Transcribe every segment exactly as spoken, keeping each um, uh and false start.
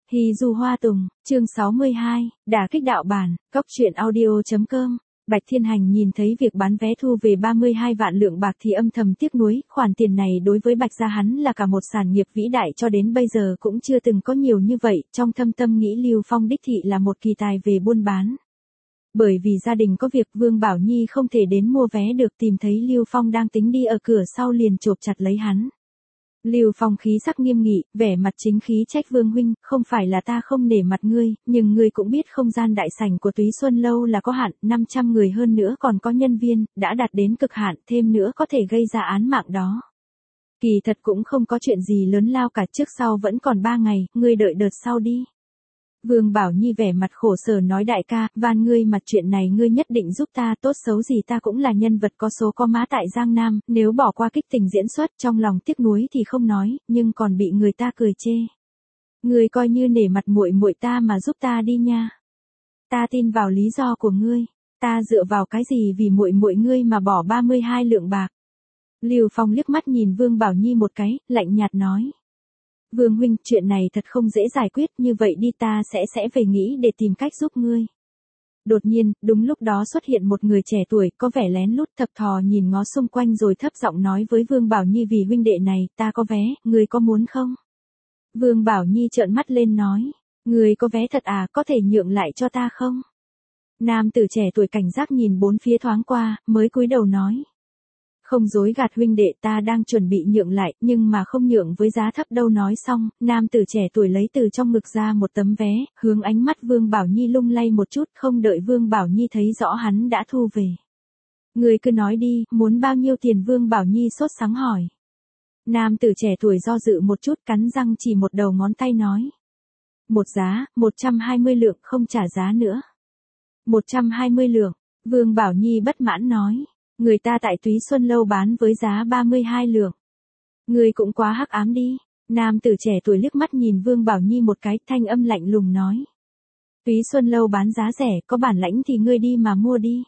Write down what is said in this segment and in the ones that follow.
Hì dù hoa tùng, chương sáu mươi hai, đả kích đạo bản, cóc truyện audio chấm com. Bạch Thiên Hành nhìn thấy việc bán vé thu về ba mươi hai vạn lượng bạc thì âm thầm tiếc nuối, khoản tiền này đối với Bạch gia hắn là cả một sản nghiệp vĩ đại cho đến bây giờ cũng chưa từng có nhiều như vậy, trong thâm tâm nghĩ Lưu Phong đích thị là một kỳ tài về buôn bán. Bởi vì gia đình có việc Vương Bảo Nhi không thể đến mua vé được, tìm thấy Lưu Phong đang tính đi ở cửa sau liền chộp chặt lấy hắn. Lưu Phong khí sắc nghiêm nghị, vẻ mặt chính khí trách Vương huynh, không phải là ta không nể mặt ngươi, nhưng ngươi cũng biết không gian đại sảnh của Túy Xuân Lâu là có hạn, năm trăm người hơn nữa còn có nhân viên, đã đạt đến cực hạn, thêm nữa có thể gây ra án mạng đó. Kỳ thật cũng không có chuyện gì lớn lao cả, trước sau vẫn còn ba ngày, ngươi đợi đợt sau đi. Vương Bảo Nhi vẻ mặt khổ sở nói đại ca, van ngươi mặt chuyện này ngươi nhất định giúp ta, tốt xấu gì ta cũng là nhân vật có số có má tại Giang Nam, nếu bỏ qua kích tình diễn xuất trong lòng tiếc nuối thì không nói, nhưng còn bị người ta cười chê. Ngươi coi như nể mặt muội muội ta mà giúp ta đi nha. Ta tin vào lý do của ngươi, ta dựa vào cái gì vì muội muội ngươi mà bỏ ba mươi hai lượng bạc. Lưu Phong liếc mắt nhìn Vương Bảo Nhi một cái, lạnh nhạt nói. Vương huynh, chuyện này thật không dễ giải quyết, như vậy đi ta sẽ sẽ về nghĩ để tìm cách giúp ngươi. Đột nhiên, đúng lúc đó xuất hiện một người trẻ tuổi, có vẻ lén lút thập thò nhìn ngó xung quanh rồi thấp giọng nói với Vương Bảo Nhi vì huynh đệ này, ta có vé, ngươi có muốn không? Vương Bảo Nhi trợn mắt lên nói, ngươi có vé thật à, có thể nhượng lại cho ta không? Nam tử trẻ tuổi cảnh giác nhìn bốn phía thoáng qua, mới cúi đầu nói. Không dối gạt huynh đệ, ta đang chuẩn bị nhượng lại, nhưng mà không nhượng với giá thấp đâu. Nói xong, nam tử trẻ tuổi lấy từ trong ngực ra một tấm vé, hướng ánh mắt Vương Bảo Nhi lung lay một chút, không đợi Vương Bảo Nhi thấy rõ hắn đã thu về. Người cứ nói đi, muốn bao nhiêu tiền? Vương Bảo Nhi sốt sắng hỏi. Nam tử trẻ tuổi do dự một chút, cắn răng chỉ một đầu ngón tay nói. Một giá, một trăm hai mươi lượng, không trả giá nữa. một trăm hai mươi lượng, Vương Bảo Nhi bất mãn nói. Người ta tại Túy Xuân Lâu bán với giá ba mươi hai lượng. Người cũng quá hắc ám đi. Nam tử trẻ tuổi liếc mắt nhìn Vương Bảo Nhi một cái, thanh âm lạnh lùng nói. Túy Xuân Lâu bán giá rẻ, có bản lãnh thì ngươi đi mà mua đi.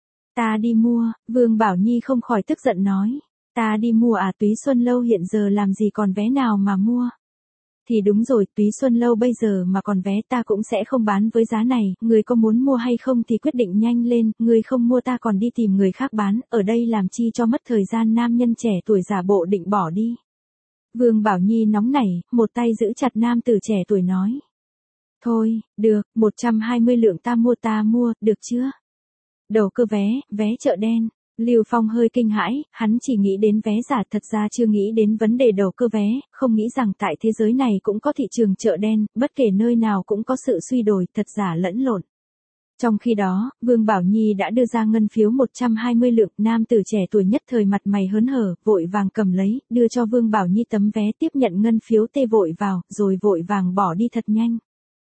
Ta đi mua, Vương Bảo Nhi không khỏi tức giận nói. Ta đi mua à? Túy Xuân Lâu hiện giờ làm gì còn vé nào mà mua? Thì đúng rồi, Túy Xuân Lâu bây giờ mà còn vé ta cũng sẽ không bán với giá này, người có muốn mua hay không thì quyết định nhanh lên, người không mua ta còn đi tìm người khác bán, ở đây làm chi cho mất thời gian. Nam nhân trẻ tuổi giả bộ định bỏ đi. Vương Bảo Nhi nóng nảy, một tay giữ chặt nam tử trẻ tuổi nói. Thôi, được, một trăm hai mươi lượng ta mua ta mua, được chưa? Đầu cơ vé, vé chợ đen. Lưu Phong hơi kinh hãi, hắn chỉ nghĩ đến vé giả, thật ra chưa nghĩ đến vấn đề đầu cơ vé, không nghĩ rằng tại thế giới này cũng có thị trường chợ đen, bất kể nơi nào cũng có sự suy đổi, thật giả lẫn lộn. Trong khi đó, Vương Bảo Nhi đã đưa ra ngân phiếu một trăm hai mươi lượng, nam tử trẻ tuổi nhất thời mặt mày hớn hở, vội vàng cầm lấy, đưa cho Vương Bảo Nhi tấm vé, tiếp nhận ngân phiếu tê vội vào, rồi vội vàng bỏ đi thật nhanh.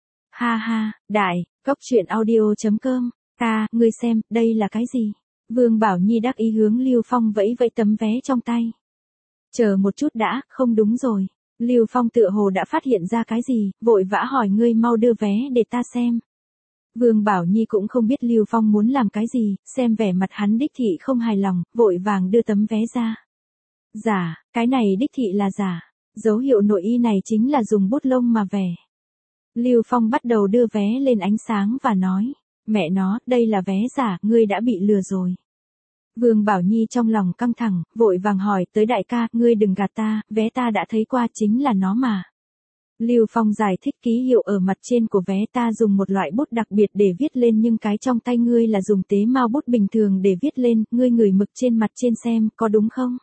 Ha ha, đại, cóc truyện audio chấm com, ca, ngươi xem, đây là cái gì? Vương Bảo Nhi đắc ý hướng Lưu Phong vẫy vẫy tấm vé trong tay. Chờ một chút đã, không đúng rồi. Lưu Phong tựa hồ đã phát hiện ra cái gì, vội vã hỏi ngươi mau đưa vé để ta xem. Vương Bảo Nhi cũng không biết Lưu Phong muốn làm cái gì, xem vẻ mặt hắn đích thị không hài lòng, vội vàng đưa tấm vé ra. Giả, cái này đích thị là giả. Dấu hiệu nội y này chính là dùng bút lông mà vẽ. Lưu Phong bắt đầu đưa vé lên ánh sáng và nói. Mẹ nó, đây là vé giả, ngươi đã bị lừa rồi. Vương Bảo Nhi trong lòng căng thẳng, vội vàng hỏi tới đại ca, ngươi đừng gạt ta, vé ta đã thấy qua chính là nó mà. Lưu Phong giải thích ký hiệu ở mặt trên của vé ta dùng một loại bút đặc biệt để viết lên nhưng cái trong tay ngươi là dùng tế mao bút bình thường để viết lên, ngươi ngửi mực trên mặt trên xem, có đúng không?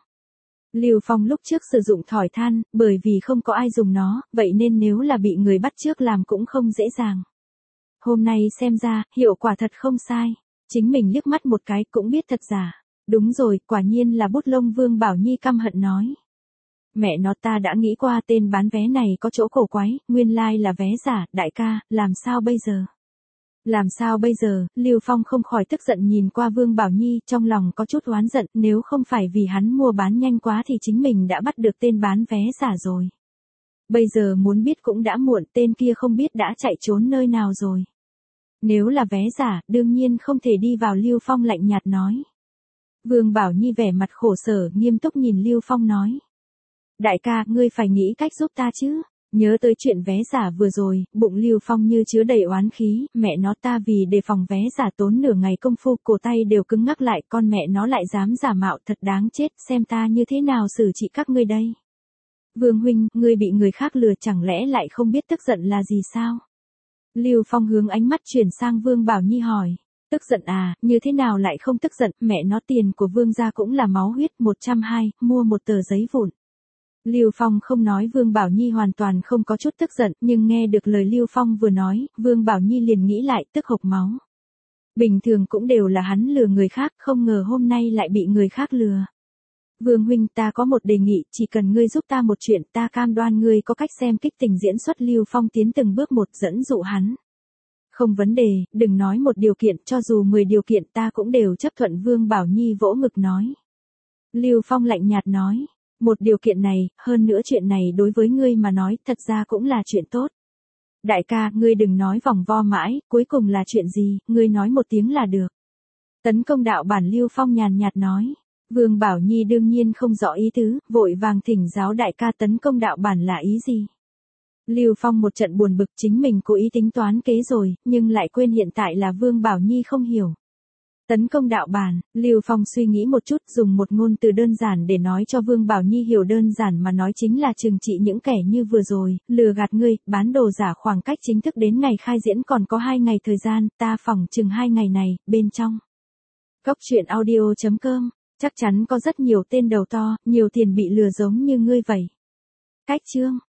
Lưu Phong lúc trước sử dụng thỏi than, bởi vì không có ai dùng nó, vậy nên nếu là bị người bắt chước làm cũng không dễ dàng. Hôm nay xem ra, hiệu quả thật không sai. Chính mình liếc mắt một cái cũng biết thật giả. Đúng rồi, quả nhiên là bút lông. Vương Bảo Nhi căm hận nói. Mẹ nó, ta đã nghĩ qua tên bán vé này có chỗ cổ quái, nguyên lai là vé giả, đại ca, làm sao bây giờ? Làm sao bây giờ? Lưu Phong không khỏi tức giận nhìn qua Vương Bảo Nhi, trong lòng có chút oán giận, nếu không phải vì hắn mua bán nhanh quá thì chính mình đã bắt được tên bán vé giả rồi. Bây giờ muốn biết cũng đã muộn, tên kia không biết đã chạy trốn nơi nào rồi. Nếu là vé giả, đương nhiên không thể đi vào. Lưu Phong lạnh nhạt nói. Vương Bảo Nhi vẻ mặt khổ sở, nghiêm túc nhìn Lưu Phong nói. Đại ca, ngươi phải nghĩ cách giúp ta chứ. Nhớ tới chuyện vé giả vừa rồi, bụng Lưu Phong như chứa đầy oán khí, mẹ nó ta vì đề phòng vé giả tốn nửa ngày công phu, cổ tay đều cứng ngắc lại, con mẹ nó lại dám giả mạo, thật đáng chết, xem ta như thế nào xử trị các ngươi đây. Vương huynh, ngươi bị người khác lừa chẳng lẽ lại không biết tức giận là gì sao? Lưu Phong hướng ánh mắt chuyển sang Vương Bảo Nhi hỏi. Tức giận à, như thế nào lại không tức giận, mẹ nó tiền của Vương gia cũng là máu huyết, một trăm hai, mua một tờ giấy vụn. Lưu Phong không nói Vương Bảo Nhi hoàn toàn không có chút tức giận, nhưng nghe được lời Lưu Phong vừa nói, Vương Bảo Nhi liền nghĩ lại, tức hộc máu. Bình thường cũng đều là hắn lừa người khác, không ngờ hôm nay lại bị người khác lừa. Vương huynh, ta có một đề nghị, chỉ cần ngươi giúp ta một chuyện, ta cam đoan ngươi có cách xem kích tình diễn xuất. Lưu Phong tiến từng bước một dẫn dụ hắn. Không vấn đề, đừng nói một điều kiện, cho dù mười điều kiện ta cũng đều chấp thuận. Vương Bảo Nhi vỗ ngực nói. Lưu Phong lạnh nhạt nói. Một điều kiện này, hơn nữa chuyện này đối với ngươi mà nói, thật ra cũng là chuyện tốt. Đại ca, ngươi đừng nói vòng vo mãi, cuối cùng là chuyện gì, ngươi nói một tiếng là được. Tấn công đạo bản. Lưu Phong nhàn nhạt nói. Vương Bảo Nhi đương nhiên không rõ ý tứ, vội vàng thỉnh giáo đại ca tấn công đạo bản là ý gì. Lưu Phong một trận buồn bực, chính mình cố ý tính toán kế rồi, nhưng lại quên hiện tại là Vương Bảo Nhi không hiểu. Tấn công đạo bản, Lưu Phong suy nghĩ một chút, dùng một ngôn từ đơn giản để nói cho Vương Bảo Nhi hiểu, đơn giản mà nói chính là trừng trị những kẻ như vừa rồi, lừa gạt ngươi, bán đồ giả. Khoảng cách chính thức đến ngày khai diễn còn có hai ngày thời gian, ta phỏng chừng hai ngày này, bên trong Cốc truyện audio chấm com, chắc chắn có rất nhiều tên đầu to, nhiều tiền bị lừa giống như ngươi vậy. Cách chương